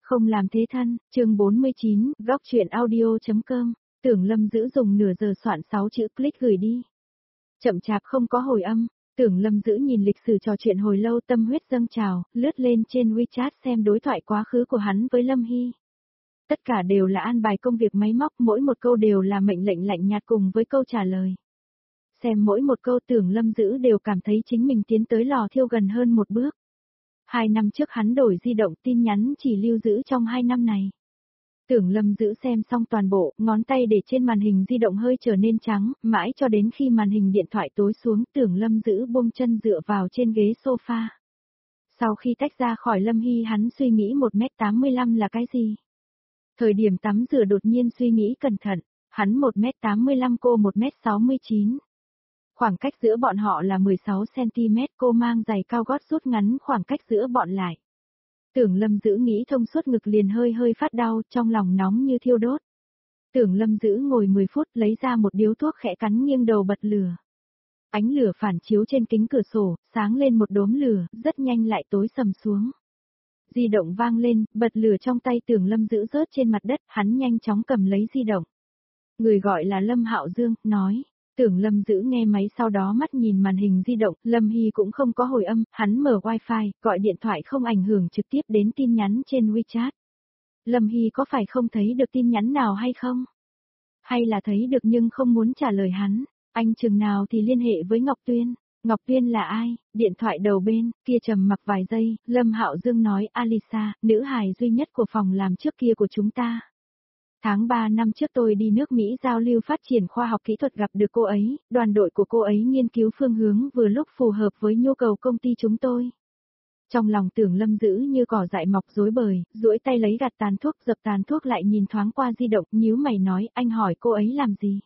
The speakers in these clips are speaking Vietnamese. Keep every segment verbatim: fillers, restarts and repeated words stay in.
Không làm thế thân, chương bốn mươi chín, góc chuyện audio.com, Tưởng Lâm Dữ dùng nửa giờ soạn sáu chữ click gửi đi. Chậm chạp không có hồi âm, Tưởng Lâm Dữ nhìn lịch sử trò chuyện hồi lâu tâm huyết dâng trào, lướt lên trên WeChat xem đối thoại quá khứ của hắn với Lâm Hy. Tất cả đều là an bài công việc máy móc, mỗi một câu đều là mệnh lệnh lạnh nhạt cùng với câu trả lời. Xem mỗi một câu Tưởng Lâm Dữ đều cảm thấy chính mình tiến tới lò thiêu gần hơn một bước. Hai năm trước hắn đổi di động tin nhắn chỉ lưu giữ trong hai năm này. Tưởng Lâm Dữ xem xong toàn bộ, ngón tay để trên màn hình di động hơi trở nên trắng, mãi cho đến khi màn hình điện thoại tối xuống Tưởng Lâm Dữ buông chân dựa vào trên ghế sofa. Sau khi tách ra khỏi Lâm Hy hắn suy nghĩ một mét tám mươi lăm là cái gì? Thời điểm tắm rửa đột nhiên suy nghĩ cẩn thận, hắn một mét tám mươi lăm cô một mét sáu mươi chín. Khoảng cách giữa bọn họ là mười sáu xăng-ti-mét, cô mang giày cao gót rút ngắn khoảng cách giữa bọn lại. Tưởng Lâm Dữ nghĩ thông suốt ngực liền hơi hơi phát đau, trong lòng nóng như thiêu đốt. Tưởng Lâm Dữ ngồi mười phút lấy ra một điếu thuốc khẽ cắn nghiêng đầu bật lửa. Ánh lửa phản chiếu trên kính cửa sổ, sáng lên một đốm lửa, rất nhanh lại tối sầm xuống. Di động vang lên, bật lửa trong tay Tưởng Lâm Dữ rớt trên mặt đất, hắn nhanh chóng cầm lấy di động. Người gọi là Lâm Hạo Dương, nói. Tưởng Lâm Dữ nghe máy sau đó mắt nhìn màn hình di động, Lâm Hy cũng không có hồi âm, hắn mở wifi, gọi điện thoại không ảnh hưởng trực tiếp đến tin nhắn trên WeChat. Lâm Hy có phải không thấy được tin nhắn nào hay không? Hay là thấy được nhưng không muốn trả lời hắn, anh chừng nào thì liên hệ với Ngọc Tuyên. Ngọc Tuyên là ai? Điện thoại đầu bên, kia trầm mặc vài giây, Lâm Hạo Dương nói Alisa, nữ hài duy nhất của phòng làm trước kia của chúng ta. Tháng ba năm trước tôi đi nước Mỹ giao lưu phát triển khoa học kỹ thuật gặp được cô ấy, đoàn đội của cô ấy nghiên cứu phương hướng vừa lúc phù hợp với nhu cầu công ty chúng tôi. Trong lòng Tưởng Lâm Dữ như cỏ dại mọc rối bời, duỗi tay lấy gạt tàn thuốc dập tàn thuốc lại nhìn thoáng qua di động, nhíu mày nói anh hỏi cô ấy làm gì.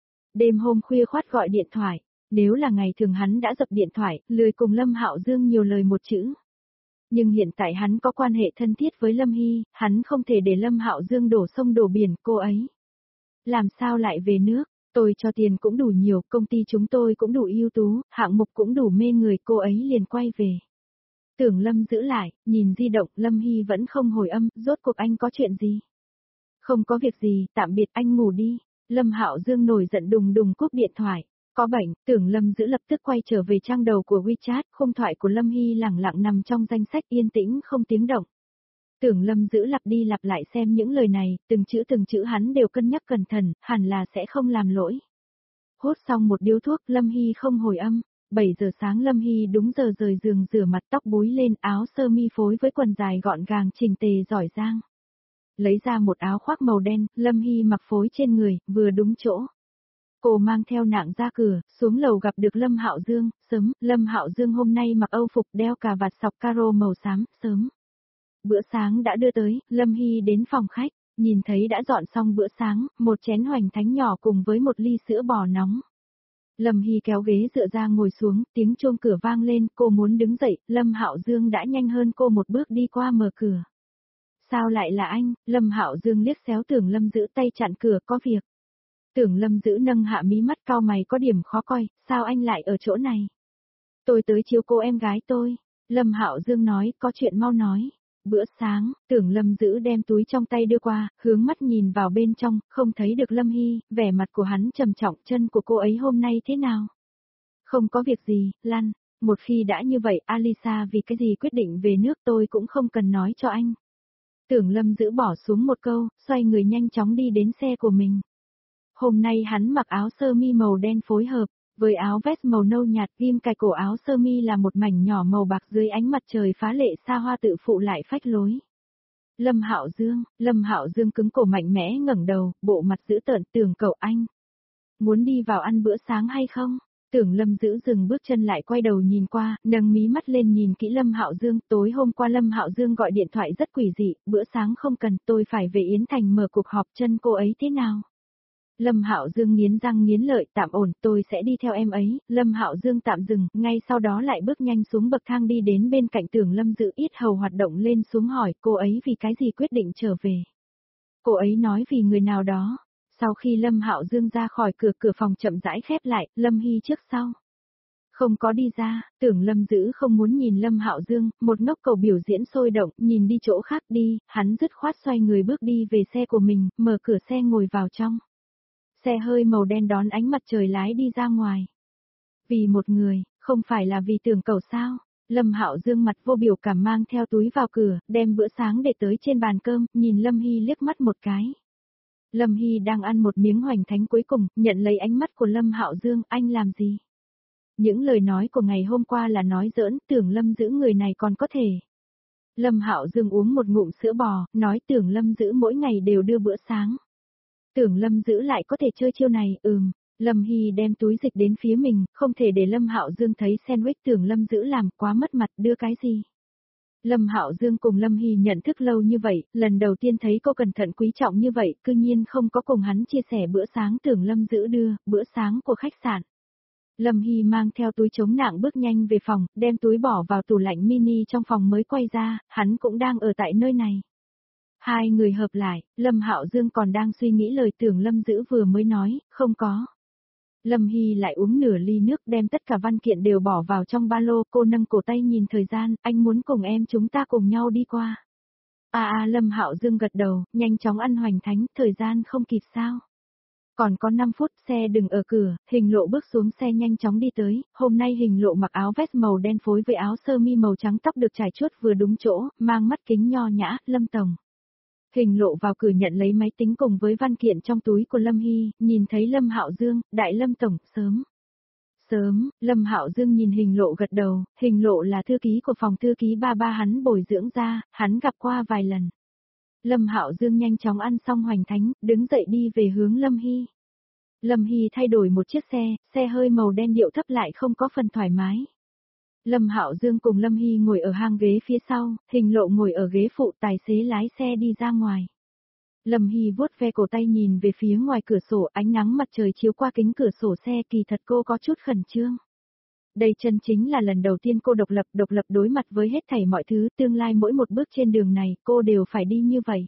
Đêm hôm khuya khoắt gọi điện thoại, nếu là ngày thường hắn đã dập điện thoại, lười cùng Lâm Hạo Dương nhiều lời một chữ. Nhưng hiện tại hắn có quan hệ thân thiết với Lâm Hy, hắn không thể để Lâm Hạo Dương đổ sông đổ biển, cô ấy. Làm sao lại về nước, tôi cho tiền cũng đủ nhiều, công ty chúng tôi cũng đủ ưu tú, hạng mục cũng đủ mê người, cô ấy liền quay về. Tưởng Lâm giữ lại, nhìn di động, Lâm Hy vẫn không hồi âm, rốt cuộc anh có chuyện gì? Không có việc gì, tạm biệt anh ngủ đi. Lâm Hạo Dương nổi giận đùng đùng cúp điện thoại. Có bệnh, Tưởng Lâm Dữ lập tức quay trở về trang đầu của WeChat, khung thoại của Lâm Hy lẳng lặng nằm trong danh sách yên tĩnh không tiếng động. Tưởng Lâm Dữ lặp đi lặp lại xem những lời này, từng chữ từng chữ hắn đều cân nhắc cẩn thận, hẳn là sẽ không làm lỗi. Hốt xong một điếu thuốc, Lâm Hy không hồi âm. bảy giờ sáng Lâm Hy đúng giờ rời giường rửa mặt, tóc búi lên, áo sơ mi phối với quần dài gọn gàng chỉnh tề giỏi giang. Lấy ra một áo khoác màu đen, Lâm Hy mặc phối trên người, vừa đúng chỗ. Cô mang theo nạng ra cửa, xuống lầu gặp được Lâm Hạo Dương, sớm, Lâm Hạo Dương hôm nay mặc âu phục đeo cà vạt sọc caro màu xám, sớm. Bữa sáng đã đưa tới, Lâm Hy đến phòng khách, nhìn thấy đã dọn xong bữa sáng, một chén hoành thánh nhỏ cùng với một ly sữa bò nóng. Lâm Hy kéo ghế dựa ra ngồi xuống, tiếng chuông cửa vang lên, cô muốn đứng dậy, Lâm Hạo Dương đã nhanh hơn cô một bước đi qua mở cửa. Sao lại là anh? Lâm Hạo Dương liếc xéo Tưởng Lâm giữ tay chặn cửa, có việc. Tưởng Lâm giữ nâng hạ mí mắt cau mày có điểm khó coi, sao anh lại ở chỗ này? Tôi tới chiếu cô em gái tôi. Lâm Hạo Dương nói, có chuyện mau nói. Bữa sáng, Tưởng Lâm giữ đem túi trong tay đưa qua, hướng mắt nhìn vào bên trong, không thấy được Lâm Hy, vẻ mặt của hắn trầm trọng, chân của cô ấy hôm nay thế nào? Không có việc gì, lăn. Một khi đã như vậy, Alisa vì cái gì quyết định về nước tôi cũng không cần nói cho anh. Tưởng Lâm giữ bỏ xuống một câu, xoay người nhanh chóng đi đến xe của mình. Hôm nay hắn mặc áo sơ mi màu đen phối hợp, với áo vest màu nâu nhạt, ghim cài cổ áo sơ mi là một mảnh nhỏ màu bạc dưới ánh mặt trời phá lệ xa hoa tự phụ lại phách lối. Lâm Hạo Dương, Lâm Hạo Dương cứng cổ mạnh mẽ ngẩng đầu, bộ mặt dữ tợn, Tưởng cậu anh. Muốn đi vào ăn bữa sáng hay không? Tưởng Lâm giữ dừng bước chân lại quay đầu nhìn qua, nâng mí mắt lên nhìn kỹ Lâm Hạo Dương, tối hôm qua Lâm Hạo Dương gọi điện thoại rất quỷ dị, bữa sáng không cần, tôi phải về Yến Thành mở cuộc họp, chân cô ấy thế nào? Lâm Hạo Dương nghiến răng nghiến lợi, tạm ổn, tôi sẽ đi theo em ấy. Lâm Hạo Dương tạm dừng, ngay sau đó lại bước nhanh xuống bậc thang đi đến bên cạnh Tưởng Lâm giữ, ít hầu hoạt động lên xuống hỏi cô ấy vì cái gì quyết định trở về. Cô ấy nói vì người nào đó. Sau khi Lâm Hạo Dương ra khỏi cửa, cửa phòng chậm rãi khép lại, Lâm Hy trước sau. Không có đi ra, Tưởng Lâm Dữ không muốn nhìn Lâm Hạo Dương, một ngốc cầu biểu diễn sôi động, nhìn đi chỗ khác đi, hắn dứt khoát xoay người bước đi về xe của mình, mở cửa xe ngồi vào trong. Xe hơi màu đen đón ánh mặt trời lái đi ra ngoài. Vì một người, không phải là vì Tưởng Cẩu sao? Lâm Hạo Dương mặt vô biểu cảm mang theo túi vào cửa, đem bữa sáng để tới trên bàn cơm, nhìn Lâm Hy liếc mắt một cái. Lâm Hy đang ăn một miếng hoành thánh cuối cùng, nhận lấy ánh mắt của Lâm Hạo Dương, anh làm gì? Những lời nói của ngày hôm qua là nói giỡn, Tưởng Lâm Dữ người này còn có thể. Lâm Hạo Dương uống một ngụm sữa bò, nói Tưởng Lâm Dữ mỗi ngày đều đưa bữa sáng. Tưởng Lâm Dữ lại có thể chơi chiêu này, ừm. Lâm Hy đem túi dịch đến phía mình, không thể để Lâm Hạo Dương thấy sandwich Tưởng Lâm Dữ làm quá mất mặt, đưa cái gì. Lâm Hạo Dương cùng Lâm Hy nhận thức lâu như vậy, lần đầu tiên thấy cô cẩn thận quý trọng như vậy, cư nhiên không có cùng hắn chia sẻ bữa sáng Tưởng Lâm Dữ đưa, bữa sáng của khách sạn. Lâm Hy mang theo túi chống nặng bước nhanh về phòng, đem túi bỏ vào tủ lạnh mini trong phòng mới quay ra, hắn cũng đang ở tại nơi này. Hai người hợp lại, Lâm Hạo Dương còn đang suy nghĩ lời Tưởng Lâm Dữ vừa mới nói, không có. Lâm Hy lại uống nửa ly nước đem tất cả văn kiện đều bỏ vào trong ba lô, cô nâng cổ tay nhìn thời gian, anh muốn cùng em chúng ta cùng nhau đi qua. À à Lâm Hạo Dương gật đầu, nhanh chóng ăn hoành thánh, thời gian không kịp sao. Còn có năm phút, xe đừng ở cửa, Hình Lộ bước xuống xe nhanh chóng đi tới, hôm nay Hình Lộ mặc áo vest màu đen phối với áo sơ mi màu trắng, tóc được trải chuốt vừa đúng chỗ, mang mắt kính nho nhã, Lâm Tổng. Hình Lộ vào cửa nhận lấy máy tính cùng với văn kiện trong túi của Lâm Hy, nhìn thấy Lâm Hạo Dương, đại Lâm Tổng, sớm. Sớm, Lâm Hạo Dương nhìn Hình Lộ gật đầu, Hình Lộ là thư ký của phòng thư ký ba ba hắn bồi dưỡng ra, hắn gặp qua vài lần. Lâm Hạo Dương nhanh chóng ăn xong hoành thánh, đứng dậy đi về hướng Lâm Hy. Lâm Hy thay đổi một chiếc xe, xe hơi màu đen điệu thấp lại không có phần thoải mái. Lâm Hạo Dương cùng Lâm Hy ngồi ở hang ghế phía sau, Hình Lộ ngồi ở ghế phụ, tài xế lái xe đi ra ngoài. Lâm Hy vuốt ve cổ tay nhìn về phía ngoài cửa sổ, ánh nắng mặt trời chiếu qua kính cửa sổ xe, kỳ thật cô có chút khẩn trương. Đây chân chính là lần đầu tiên cô độc lập, độc lập đối mặt với hết thảy mọi thứ, tương lai mỗi một bước trên đường này, cô đều phải đi như vậy.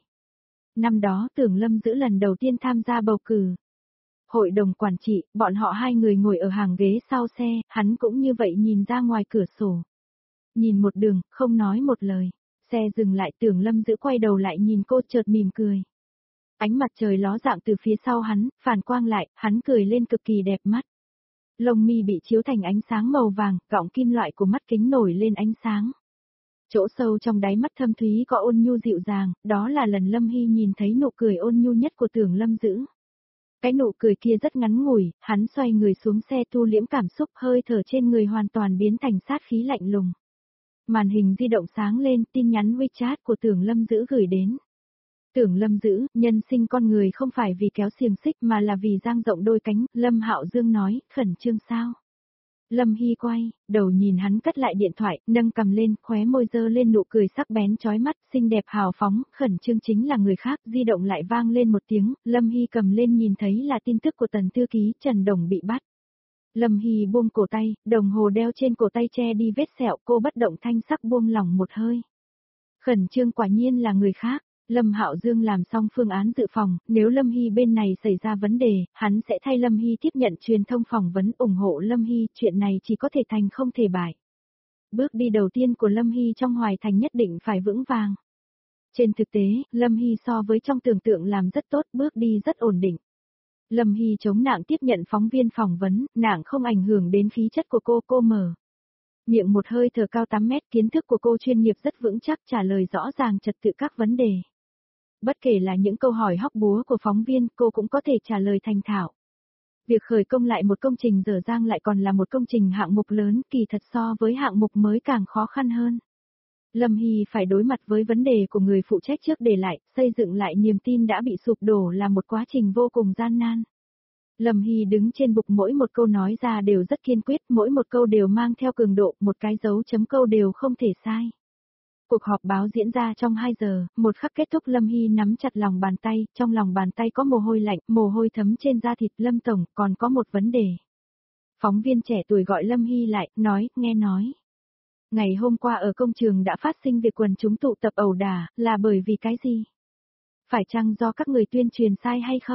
Năm đó Tưởng Lâm Dữ lần đầu tiên tham gia bầu cử. Hội đồng quản trị, bọn họ hai người ngồi ở hàng ghế sau xe, hắn cũng như vậy nhìn ra ngoài cửa sổ. Nhìn một đường, không nói một lời. Xe dừng lại, Tưởng Lâm Dữ quay đầu lại nhìn cô, chợt mỉm cười. Ánh mặt trời ló dạng từ phía sau hắn, phản quang lại, hắn cười lên cực kỳ đẹp mắt. Lông mi bị chiếu thành ánh sáng màu vàng, gọng kim loại của mắt kính nổi lên ánh sáng. Chỗ sâu trong đáy mắt thâm thúy có ôn nhu dịu dàng, đó là lần Lâm Hy nhìn thấy nụ cười ôn nhu nhất của Tưởng Lâm Dữ. Cái nụ cười kia rất ngắn ngủi, hắn xoay người xuống xe thu liễm cảm xúc, hơi thở trên người hoàn toàn biến thành sát khí lạnh lùng. Màn hình di động sáng lên, tin nhắn WeChat của Tưởng Lâm Dữ gửi đến. Tưởng Lâm Dữ, nhân sinh con người không phải vì kéo xiềng xích mà là vì dang rộng đôi cánh, Lâm Hạo Dương nói, khẩn trương sao? Lâm Hy quay, đầu nhìn hắn cất lại điện thoại, nâng cầm lên, khóe môi dơ lên nụ cười sắc bén chói mắt, xinh đẹp hào phóng, khẩn trương chính là người khác, di động lại vang lên một tiếng, Lâm Hy cầm lên nhìn thấy là tin tức của tần thư ký Trần Đồng bị bắt. Lâm Hy buông cổ tay, đồng hồ đeo trên cổ tay che đi vết sẹo, cô bất động thanh sắc buông lỏng một hơi. Khẩn trương quả nhiên là người khác. Lâm Hạo Dương làm xong phương án dự phòng, nếu Lâm Hy bên này xảy ra vấn đề, hắn sẽ thay Lâm Hy tiếp nhận truyền thông phỏng vấn ủng hộ Lâm Hy, chuyện này chỉ có thể thành không thể bại. Bước đi đầu tiên của Lâm Hy trong Hoài Thành nhất định phải vững vàng. Trên thực tế, Lâm Hy so với trong tưởng tượng làm rất tốt, bước đi rất ổn định. Lâm Hy chống nạng tiếp nhận phóng viên phỏng vấn, nạng không ảnh hưởng đến khí chất của cô, cô mở miệng một hơi thở cao tám mét, kiến thức của cô chuyên nghiệp rất vững chắc, trả lời rõ ràng trật tự các vấn đề. Bất kể là những câu hỏi hóc búa của phóng viên, cô cũng có thể trả lời thành thạo. Việc khởi công lại một công trình dở dang lại còn là một công trình hạng mục lớn, kỳ thật so với hạng mục mới càng khó khăn hơn. Lâm Hy phải đối mặt với vấn đề của người phụ trách trước để lại, xây dựng lại niềm tin đã bị sụp đổ là một quá trình vô cùng gian nan. Lâm Hy đứng trên bục, mỗi một câu nói ra đều rất kiên quyết, mỗi một câu đều mang theo cường độ, một cái dấu chấm câu đều không thể sai. Cuộc họp báo diễn ra trong hai giờ, một khắc kết thúc Lâm Hy nắm chặt lòng bàn tay, trong lòng bàn tay có mồ hôi lạnh, mồ hôi thấm trên da thịt. Lâm Tổng, còn có một vấn đề. Phóng viên trẻ tuổi gọi Lâm Hy lại, nói, nghe nói. Ngày hôm qua ở công trường đã phát sinh việc quần chúng tụ tập ẩu đả, là bởi vì cái gì? Phải chăng do các người tuyên truyền sai hay không?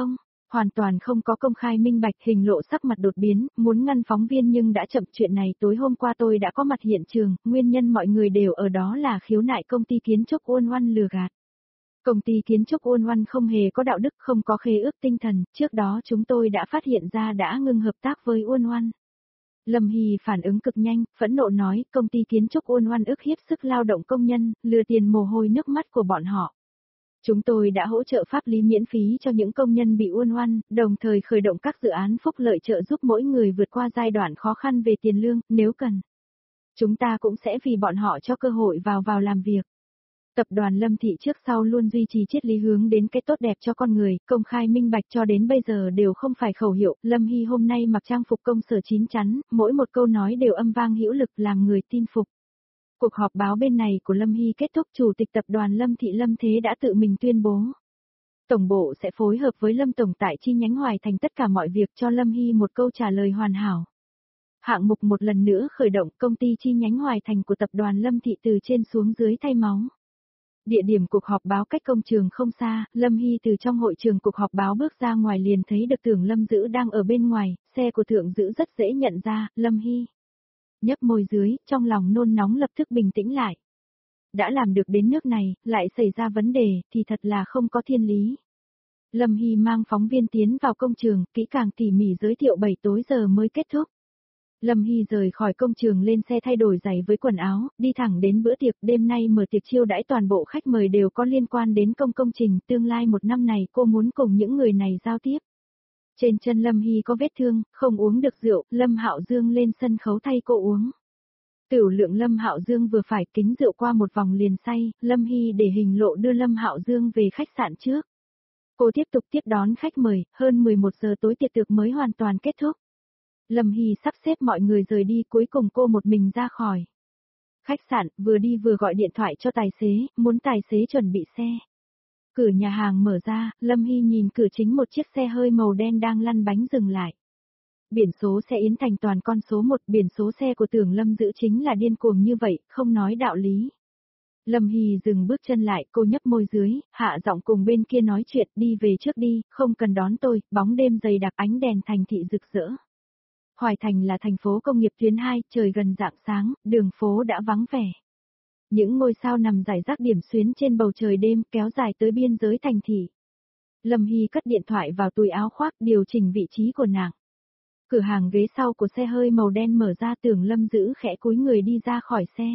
Hoàn toàn không có công khai minh bạch, hình lộ sắc mặt đột biến, muốn ngăn phóng viên nhưng đã chậm. Chuyện này tối hôm qua tôi đã có mặt hiện trường, nguyên nhân mọi người đều ở đó là khiếu nại công ty kiến trúc Uôn Oan lừa gạt. Công ty kiến trúc Uôn Oan không hề có đạo đức, không có khế ước tinh thần, trước đó chúng tôi đã phát hiện ra đã ngừng hợp tác với Uôn Oan. Lâm Hy phản ứng cực nhanh, phẫn nộ nói, công ty kiến trúc Uôn Oan ức hiếp sức lao động công nhân, lừa tiền mồ hôi nước mắt của bọn họ. Chúng tôi đã hỗ trợ pháp lý miễn phí cho những công nhân bị Uôn Oan, đồng thời khởi động các dự án phúc lợi trợ giúp mỗi người vượt qua giai đoạn khó khăn về tiền lương, nếu cần. Chúng ta cũng sẽ vì bọn họ cho cơ hội vào vào làm việc. Tập đoàn Lâm Thị trước sau luôn duy trì triết lý hướng đến cái tốt đẹp cho con người, công khai minh bạch cho đến bây giờ đều không phải khẩu hiệu. Lâm Hy hôm nay mặc trang phục công sở chín chắn, mỗi một câu nói đều âm vang hữu lực làm người tin phục. Cuộc họp báo bên này của Lâm Hy kết thúc, Chủ tịch Tập đoàn Lâm Thị Lâm Thế đã tự mình tuyên bố. Tổng bộ sẽ phối hợp với Lâm Tổng tại chi nhánh Hoài Thành tất cả mọi việc cho Lâm Hy một câu trả lời hoàn hảo. Hạng mục một lần nữa khởi động, công ty chi nhánh Hoài Thành của Tập đoàn Lâm Thị từ trên xuống dưới thay máu. Địa điểm cuộc họp báo cách công trường không xa, Lâm Hy từ trong hội trường cuộc họp báo bước ra ngoài liền thấy được Tưởng Lâm Dữ đang ở bên ngoài, xe của Tưởng Dữ rất dễ nhận ra, Lâm Hy. Nhấp môi dưới, trong lòng nôn nóng lập tức bình tĩnh lại. Đã làm được đến nước này, lại xảy ra vấn đề, thì thật là không có thiên lý. Lâm Hy mang phóng viên tiến vào công trường, kỹ càng tỉ mỉ giới thiệu bảy tối giờ mới kết thúc. Lâm Hy rời khỏi công trường lên xe thay đổi giày với quần áo, đi thẳng đến bữa tiệc. Đêm nay mở tiệc chiêu đãi toàn bộ khách mời đều có liên quan đến công công trình, tương lai một năm này cô muốn cùng những người này giao tiếp. Trên chân Lâm Hy có vết thương, không uống được rượu, Lâm Hạo Dương lên sân khấu thay cô uống. Tửu lượng Lâm Hạo Dương vừa phải, kính rượu qua một vòng liền say, Lâm Hy để hình lộ đưa Lâm Hạo Dương về khách sạn trước. Cô tiếp tục tiếp đón khách mời, hơn mười một giờ tối tiệc tược mới hoàn toàn kết thúc. Lâm Hy sắp xếp mọi người rời đi, cuối cùng cô một mình ra khỏi khách sạn, vừa đi vừa gọi điện thoại cho tài xế, muốn tài xế chuẩn bị xe. Cửa nhà hàng mở ra, Lâm Hy nhìn cửa chính một chiếc xe hơi màu đen đang lăn bánh dừng lại. Biển số xe Yến Thành Toàn con số một, biển số xe của Tưởng Lâm Dữ chính là điên cuồng như vậy, không nói đạo lý. Lâm Hy dừng bước chân lại, cô nhấp môi dưới, hạ giọng cùng bên kia nói chuyện, đi về trước đi, không cần đón tôi, bóng đêm dày đặc, ánh đèn thành thị rực rỡ. Hoài Thành là thành phố công nghiệp tuyến hai, trời gần rạng sáng, đường phố đã vắng vẻ. Những ngôi sao nằm rải rác điểm xuyến trên bầu trời đêm, kéo dài tới biên giới thành thị. Lâm Hy cất điện thoại vào túi áo khoác, điều chỉnh vị trí của nàng. Cửa hàng ghế sau của xe hơi màu đen mở ra, Tưởng Lâm Dữ khẽ cúi người đi ra khỏi xe.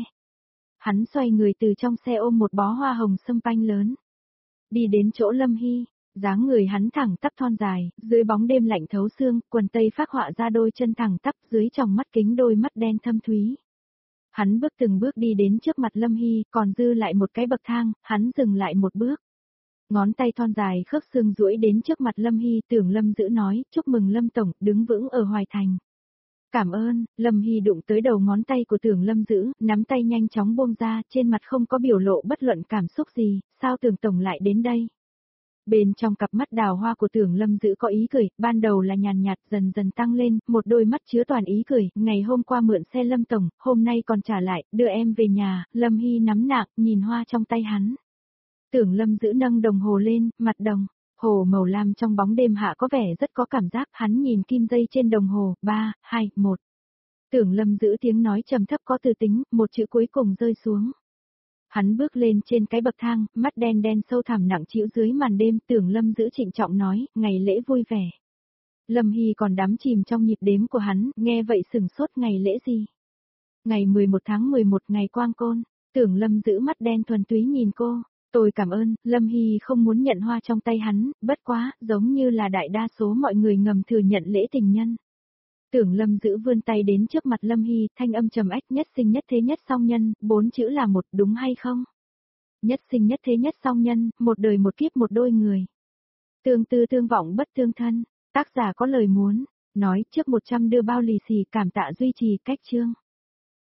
Hắn xoay người từ trong xe ôm một bó hoa hồng sâm panh lớn. Đi đến chỗ Lâm Hy, dáng người hắn thẳng tắp thon dài, dưới bóng đêm lạnh thấu xương, quần tây phác họa ra đôi chân thẳng tắp, dưới tròng mắt kính đôi mắt đen thâm thúy. Hắn bước từng bước đi đến trước mặt Lâm Hy, còn dư lại một cái bậc thang, hắn dừng lại một bước. Ngón tay thon dài khớp xương duỗi đến trước mặt Lâm Hy, Tưởng Lâm Dữ nói, chúc mừng Lâm Tổng, đứng vững ở Hoài Thành. Cảm ơn, Lâm Hy đụng tới đầu ngón tay của Tưởng Lâm Dữ, nắm tay nhanh chóng buông ra, trên mặt không có biểu lộ bất luận cảm xúc gì, sao Tưởng Tổng lại đến đây? Bên trong cặp mắt đào hoa của Tưởng Lâm Dữ có ý cười, ban đầu là nhàn nhạt dần dần tăng lên, một đôi mắt chứa toàn ý cười, ngày hôm qua mượn xe Lâm Tổng, hôm nay còn trả lại, đưa em về nhà. Lâm Hy nắm nặng, nhìn hoa trong tay hắn. Tưởng Lâm Dữ nâng đồng hồ lên, mặt đồng, hồ màu lam trong bóng đêm hạ có vẻ rất có cảm giác, hắn nhìn kim dây trên đồng hồ, ba, hai, một. Tưởng Lâm Dữ tiếng nói trầm thấp có từ tính, một chữ cuối cùng rơi xuống. Hắn bước lên trên cái bậc thang, mắt đen đen sâu thẳm nặng trĩu dưới màn đêm, Tưởng Lâm Dữ trịnh trọng nói, ngày lễ vui vẻ. Lâm Hy còn đắm chìm trong nhịp đếm của hắn, nghe vậy sừng sốt, ngày lễ gì? Ngày mười một tháng mười một, ngày quang côn. Tưởng Lâm Dữ mắt đen thuần túy nhìn cô. Tôi cảm ơn. Lâm Hy không muốn nhận hoa trong tay hắn, bất quá, giống như là đại đa số mọi người ngầm thừa nhận lễ tình nhân. Tưởng Lâm Dữ vươn tay đến trước mặt Lâm Hy, thanh âm trầm ách, nhất sinh nhất thế nhất song nhân, bốn chữ là một, đúng hay không? Nhất sinh nhất thế nhất song nhân, một đời một kiếp một đôi người. Tương tư tương vọng bất tương thân, tác giả có lời muốn, nói trước một trăm đưa bao lì xì, cảm tạ duy trì cách chương.